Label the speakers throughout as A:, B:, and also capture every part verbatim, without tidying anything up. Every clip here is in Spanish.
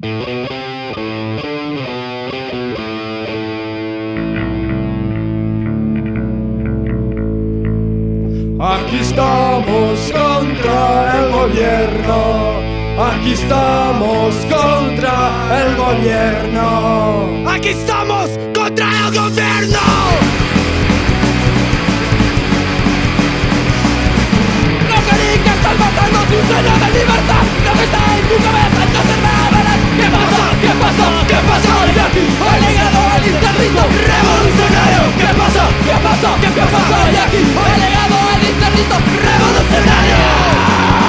A: Aquí estamos contra el gobierno. Aquí estamos contra el gobierno.
B: Aquí estamos contra el gobierno. No creí que estás matando tu sueño de libertad. Lo que está en tu cabeza entonces me verás. ¿Qué pasa? ¿Qué pasa? ¿Qué pasa? Y aquí he llegado al interdito revolucionario. ¿Qué pasa? ¿Qué pasa? ¿Qué pasa? Y aquí he llegado al interdito revolucionario.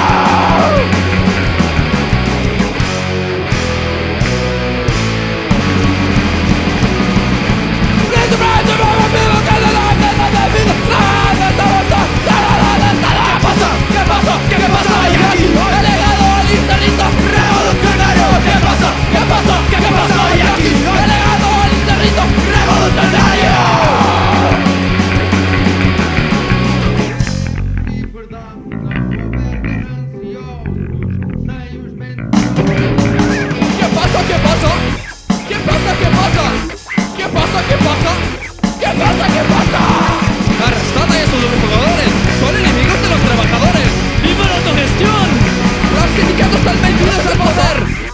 B: ¡Arrestad a esos trabajadores! ¡Son enemigos de los trabajadores! ¡Viva la autogestión! ¡Los sindicatos están metidos al poder!